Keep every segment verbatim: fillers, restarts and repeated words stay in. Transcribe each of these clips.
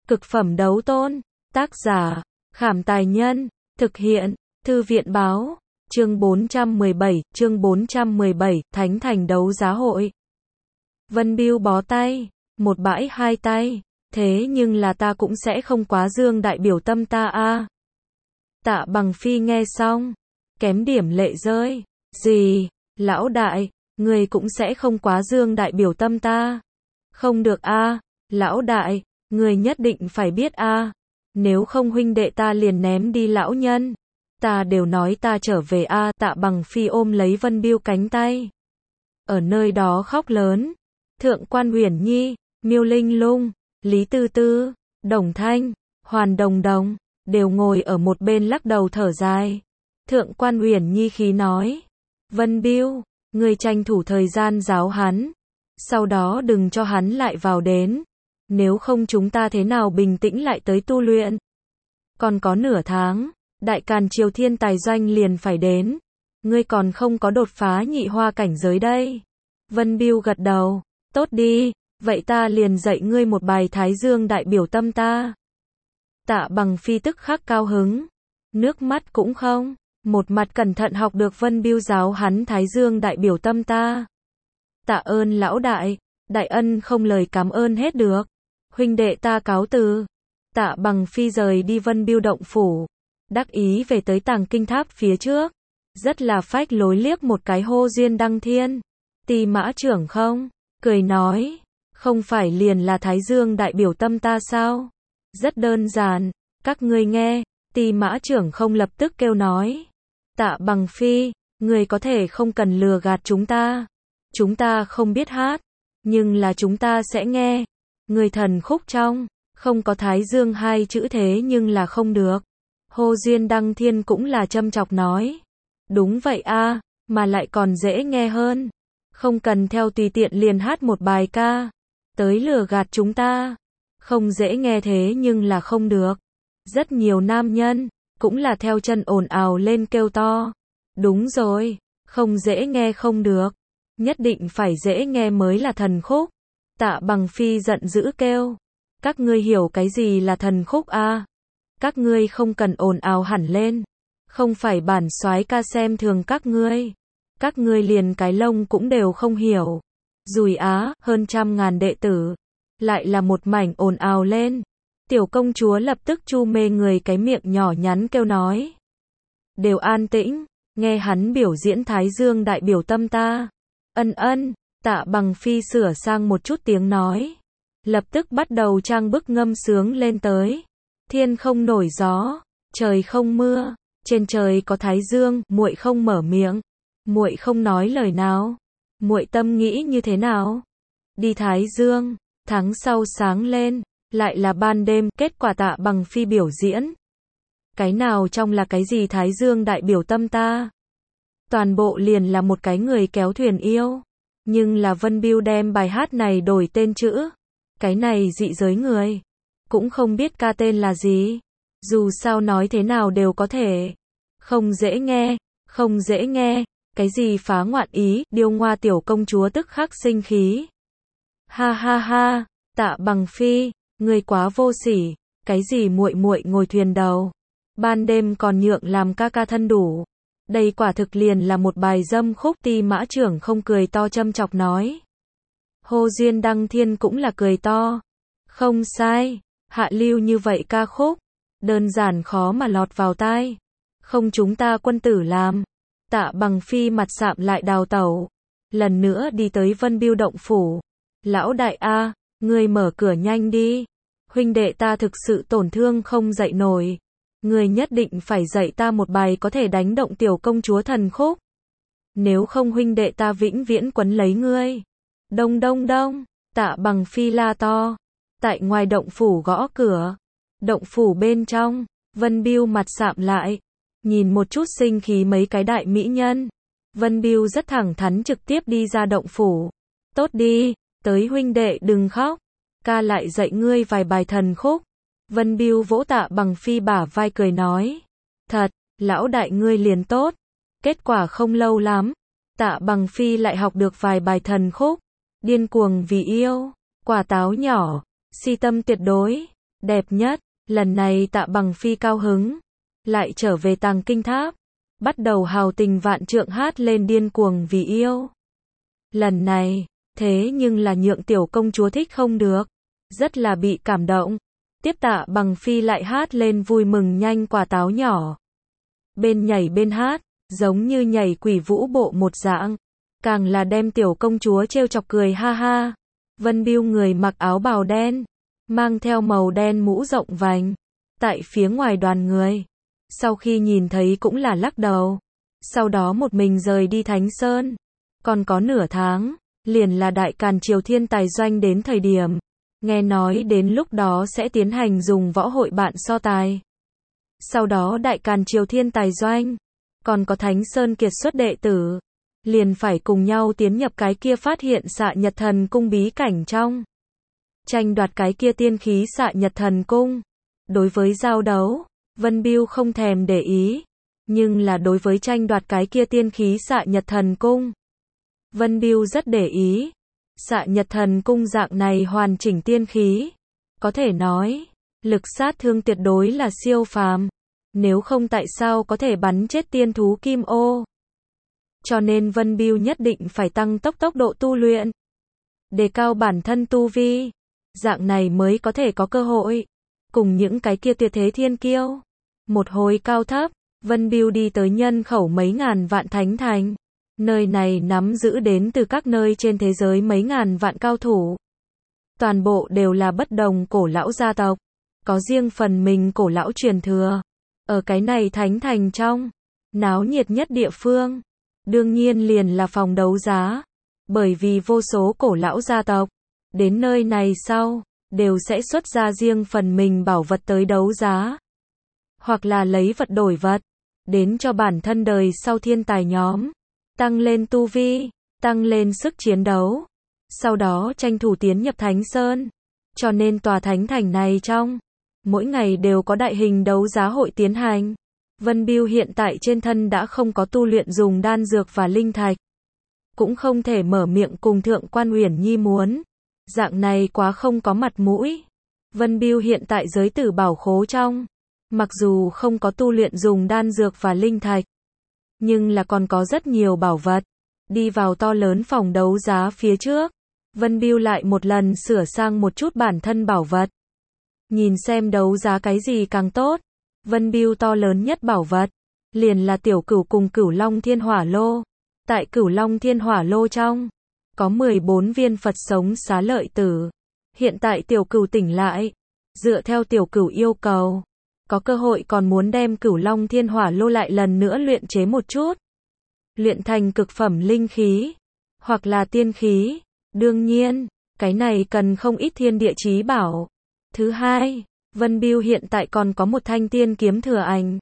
Cực phẩm đấu tôn. Tác giả, Khảm Tài Nhân. Thực hiện, Thư viện Báo. Chương bốn trăm mười bảy, chương bốn trăm mười bảy, Thánh Thành đấu giá hội. Vân Bưu bó tay, một bãi hai tay, thế nhưng là ta cũng sẽ không quá dương đại biểu tâm ta a. Tạ Bằng Phi nghe xong, kém điểm lệ rơi. Gì, lão đại, người cũng sẽ không quá dương đại biểu tâm ta. Không được a, lão đại, người nhất định phải biết a, nếu không huynh đệ ta liền ném đi lão nhân. Ta đều nói ta trở về a. Tạ Bằng Phi ôm lấy Vân Bưu cánh tay, ở nơi đó khóc lớn. Thượng quan Uyển Nhi, Miêu Linh Lung, Lý Tư Tư, Đồng Thanh, Hoàn Đồng Đồng đều ngồi ở một bên lắc đầu thở dài. Thượng quan Uyển Nhi khí nói, Vân Bưu, ngươi tranh thủ thời gian giáo hắn, sau đó đừng cho hắn lại vào đến, nếu không chúng ta thế nào bình tĩnh lại tới tu luyện. Còn có nửa tháng, Đại Càn Triều Thiên Tài Doanh liền phải đến, ngươi còn không có đột phá nhị hoa cảnh giới đây. Vân Bưu gật đầu, tốt đi, vậy ta liền dạy ngươi một bài Thái Dương đại biểu tâm ta. Tạ Bằng Phi tức khắc cao hứng, nước mắt cũng không, một mặt cẩn thận học được Vân Bưu giáo hắn Thái Dương đại biểu tâm ta. Tạ ơn lão đại, đại ân không lời cảm ơn hết được. Huynh đệ ta cáo từ. Tạ Bằng Phi rời đi Vân Bưu động phủ, đắc ý về tới Tàng Kinh Tháp phía trước, rất là phách lối liếc một cái Hô Duyên Đăng Thiên. Tỳ Mã trưởng không, cười nói, không phải liền là Thái Dương đại biểu tâm ta sao? Rất đơn giản, các ngươi nghe. Tỳ Mã trưởng không lập tức kêu nói, Tạ Bằng Phi, người có thể không cần lừa gạt chúng ta. Chúng ta không biết hát, nhưng là chúng ta sẽ nghe. Người thần khúc trong, không có Thái Dương hai chữ thế nhưng là không được. Hô Duyên Đăng Thiên cũng là châm chọc nói, đúng vậy a, mà lại còn dễ nghe hơn. Không cần theo tùy tiện liền hát một bài ca, tới lừa gạt chúng ta. Không dễ nghe thế nhưng là không được. Rất nhiều nam nhân, cũng là theo chân ồn ào lên kêu to. Đúng rồi, không dễ nghe không được. Nhất định phải dễ nghe mới là thần khúc. Tạ Bằng Phi giận dữ kêu, các ngươi hiểu cái gì là thần khúc a? Các ngươi không cần ồn ào hẳn lên. Không phải bản soái ca xem thường các ngươi. Các ngươi liền cái lông cũng đều không hiểu. Dùi á, hơn trăm ngàn đệ tử, lại là một mảnh ồn ào lên. Tiểu công chúa lập tức chu mê người cái miệng nhỏ nhắn kêu nói, đều an tĩnh, nghe hắn biểu diễn Thái Dương đại biểu tâm ta. Ân ân. Tạ Bằng Phi sửa sang một chút tiếng nói, lập tức bắt đầu trang bức ngâm sướng lên tới. Thiên không nổi gió, trời không mưa, trên trời có Thái Dương, muội không mở miệng, muội không nói lời nào, muội tâm nghĩ như thế nào? Đi Thái Dương. Tháng sau sáng lên, lại là ban đêm. Kết quả Tạ Bằng Phi biểu diễn, cái nào trong là cái gì Thái Dương đại biểu tâm ta? Toàn bộ liền là một cái người kéo thuyền yêu. Nhưng là Vân Bưu đem bài hát này đổi tên chữ. Cái này dị giới người, cũng không biết ca tên là gì. Dù sao nói thế nào đều có thể. Không dễ nghe, không dễ nghe. Cái gì phá ngoạn ý, Điêu Ngoa tiểu công chúa tức khắc sinh khí. Ha ha ha, Tạ Bằng Phi, ngươi quá vô sỉ, cái gì muội muội ngồi thuyền đầu, ban đêm còn nhượng làm ca ca thân đủ. Đây quả thực liền là một bài dâm khúc. Tỳ Mã trưởng không cười to châm chọc nói. Hô Duyên Đăng Thiên cũng là cười to. Không sai, hạ lưu như vậy ca khúc, đơn giản khó mà lọt vào tai. Không chúng ta quân tử làm. Tạ Bằng Phi mặt sạm lại đào tẩu, lần nữa đi tới Vân Bưu động phủ. Lão đại a, ngươi mở cửa nhanh đi. Huynh đệ ta thực sự tổn thương không dậy nổi. Ngươi nhất định phải dạy ta một bài có thể đánh động tiểu công chúa thần khúc. Nếu không huynh đệ ta vĩnh viễn quấn lấy ngươi. Đông đông đông, Tạ Bằng Phi la to. Tại ngoài động phủ gõ cửa. Động phủ bên trong, Vân Bưu mặt sạm lại, nhìn một chút sinh khí mấy cái đại mỹ nhân. Vân Bưu rất thẳng thắn trực tiếp đi ra động phủ. Tốt đi, tới huynh đệ đừng khóc. Ca lại dạy ngươi vài bài thần khúc. Vân Bưu vỗ Tạ Bằng Phi bả vai cười nói, thật, lão đại ngươi liền tốt. Kết quả không lâu lắm, Tạ Bằng Phi lại học được vài bài thần khúc. Điên cuồng vì yêu, quả táo nhỏ, si tâm tuyệt đối, Đẹp nhất, lần này Tạ Bằng Phi cao hứng, lại trở về Tàng Kinh Tháp, bắt đầu hào tình vạn trượng hát lên điên cuồng vì yêu. Lần này, thế nhưng là nhượng tiểu công chúa thích không được, rất là bị cảm động. Tiếp Tạ Bằng Phi lại hát lên vui mừng nhanh quả táo nhỏ. Bên nhảy bên hát, giống như nhảy quỷ vũ bộ một dạng, càng là đem tiểu công chúa trêu chọc cười ha ha. Vân Biêu người mặc áo bào đen, mang theo màu đen mũ rộng vành, tại phía ngoài đoàn người. Sau khi nhìn thấy cũng là lắc đầu. Sau đó một mình rời đi Thánh Sơn. Còn có nửa tháng, liền là Đại Càn Triều Thiên Tài Doanh đến thời điểm. Nghe nói đến lúc đó sẽ tiến hành dùng võ hội bạn so tài. Sau đó Đại Càn Triều Thiên Tài Doanh, còn có Thánh Sơn kiệt xuất đệ tử, liền phải cùng nhau tiến nhập cái kia phát hiện Xạ Nhật Thần Cung bí cảnh trong. Tranh đoạt cái kia tiên khí Xạ Nhật Thần Cung. Đối với giao đấu, Vân Biêu không thèm để ý. Nhưng là đối với tranh đoạt cái kia tiên khí Xạ Nhật Thần Cung, Vân Biêu rất để ý. Xạ Nhật Thần Cung dạng này hoàn chỉnh tiên khí, có thể nói, lực sát thương tuyệt đối là siêu phàm. Nếu không tại sao có thể bắn chết tiên thú kim ô. Cho nên Vân Biêu nhất định phải tăng tốc tốc độ tu luyện, đề cao bản thân tu vi. Dạng này mới có thể có cơ hội cùng những cái kia tuyệt thế thiên kiêu. Một hồi cao thấp, Vân Biêu đi tới nhân khẩu mấy ngàn vạn thánh thành. Nơi này nắm giữ đến từ các nơi trên thế giới mấy ngàn vạn cao thủ. Toàn bộ đều là bất đồng cổ lão gia tộc, có riêng phần mình cổ lão truyền thừa. Ở cái này thánh thành trong, náo nhiệt nhất địa phương, đương nhiên liền là phòng đấu giá. Bởi vì vô số cổ lão gia tộc, đến nơi này sau, đều sẽ xuất ra riêng phần mình bảo vật tới đấu giá. Hoặc là lấy vật đổi vật, đến cho bản thân đời sau thiên tài nhóm. Tăng lên tu vi, tăng lên sức chiến đấu. Sau đó tranh thủ tiến nhập Thánh Sơn. Cho nên tòa thánh thành này trong, mỗi ngày đều có đại hình đấu giá hội tiến hành. Vân Biêu hiện tại trên thân đã không có tu luyện dùng đan dược và linh thạch. Cũng không thể mở miệng cùng Thượng Quan Uyển Nhi muốn. Dạng này quá không có mặt mũi. Vân Biêu hiện tại giới tử bảo khố trong, mặc dù không có tu luyện dùng đan dược và linh thạch, nhưng là còn có rất nhiều bảo vật. Đi vào to lớn phòng đấu giá phía trước, Vân Biêu lại một lần sửa sang một chút bản thân bảo vật. Nhìn xem đấu giá cái gì càng tốt. Vân Biêu to lớn nhất bảo vật, liền là tiểu cửu cùng Cửu Long Thiên Hỏa Lô. Tại Cửu Long Thiên Hỏa Lô trong, có mười bốn viên Phật sống xá lợi tử. Hiện tại tiểu cửu tỉnh lại, dựa theo tiểu cửu yêu cầu, có cơ hội còn muốn đem Cửu Long Thiên Hỏa Lô lại lần nữa luyện chế một chút. Luyện thành cực phẩm linh khí, hoặc là tiên khí. Đương nhiên, cái này cần không ít thiên địa chí bảo. Thứ hai, Vân Biêu hiện tại còn có một thanh tiên kiếm thừa ảnh.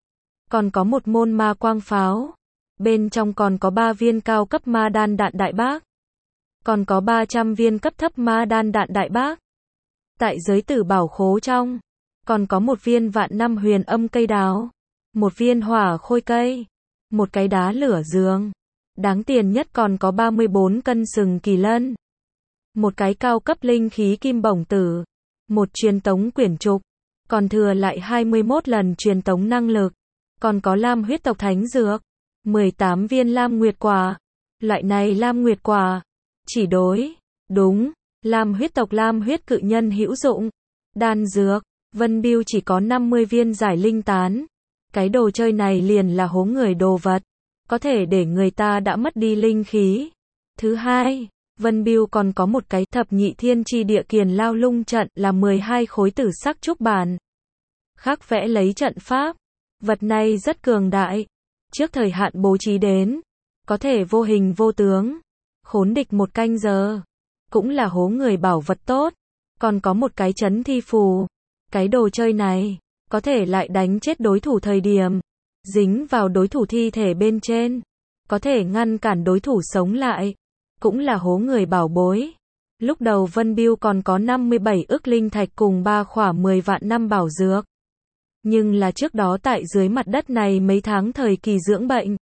Còn có một môn ma quang pháo. Bên trong còn có ba viên cao cấp ma đan đạn đại bác. Còn có ba trăm viên cấp thấp ma đan đạn đại bác. Tại giới tử bảo khố trong, còn có một viên vạn năm huyền âm cây đào. Một viên hỏa khôi cây. Một cái đá lửa giường. Đáng tiền nhất còn có ba mươi bốn cân sừng kỳ lân. Một cái cao cấp linh khí kim bổng tử. Một truyền tống quyển trục. Còn thừa lại hai mươi mốt lần truyền tống năng lực. Còn có lam huyết tộc thánh dược. mười tám viên lam nguyệt quả. Loại này lam nguyệt quả, chỉ đối, đúng, lam huyết tộc lam huyết cự nhân hữu dụng. Đan dược, Vân Biêu chỉ có năm mươi viên giải linh tán. Cái đồ chơi này liền là hố người đồ vật. Có thể để người ta đã mất đi linh khí. Thứ hai, Vân Biêu còn có một cái thập nhị thiên chi địa kiền lao lung trận là mười hai khối tử sắc trúc bản. Khắc vẽ lấy trận pháp. Vật này rất cường đại. Trước thời hạn bố trí đến, có thể vô hình vô tướng, khốn địch một canh giờ. Cũng là hố người bảo vật tốt. Còn có một cái chấn thi phù. Cái đồ chơi này, có thể lại đánh chết đối thủ thời điểm, dính vào đối thủ thi thể bên trên, có thể ngăn cản đối thủ sống lại. Cũng là hố người bảo bối. Lúc đầu Vân Biêu còn có năm mươi bảy ức linh thạch cùng ba khỏa mười vạn năm bảo dược. Nhưng là trước đó tại dưới mặt đất này mấy tháng thời kỳ dưỡng bệnh,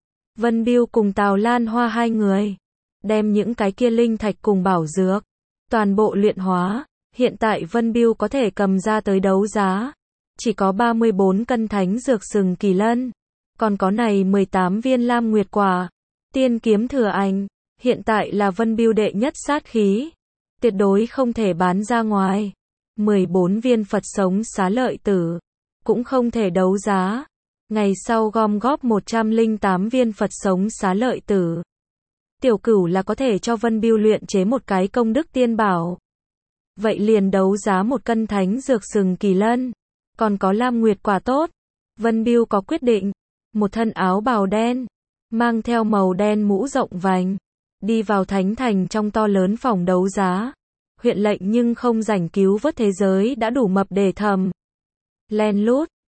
Vân Biêu cùng Tào Lan Hoa hai người đem những cái kia linh thạch cùng bảo dược toàn bộ luyện hóa. Hiện tại Vân Biêu có thể cầm ra tới đấu giá. Chỉ có ba mươi bốn cân thánh dược sừng kỳ lân. Còn có này mười tám viên lam nguyệt quả. Tiên kiếm thừa ảnh. Hiện tại là Vân Biêu đệ nhất sát khí. Tuyệt đối không thể bán ra ngoài. mười bốn viên Phật sống xá lợi tử. Cũng không thể đấu giá. Ngày sau gom góp một trăm lẻ tám viên Phật sống xá lợi tử. Tiểu Cửu là có thể cho Vân Biêu luyện chế một cái công đức tiên bảo. Vậy liền đấu giá một cân thánh dược sừng kỳ lân. Còn có lam nguyệt quả tốt. Vân Biêu có quyết định. Một thân áo bào đen. Mang theo màu đen mũ rộng vành. Đi vào thánh thành trong to lớn phòng đấu giá. Huyện lệnh nhưng không rảnh cứu vớt thế giới đã đủ mập để thầm. Len lút.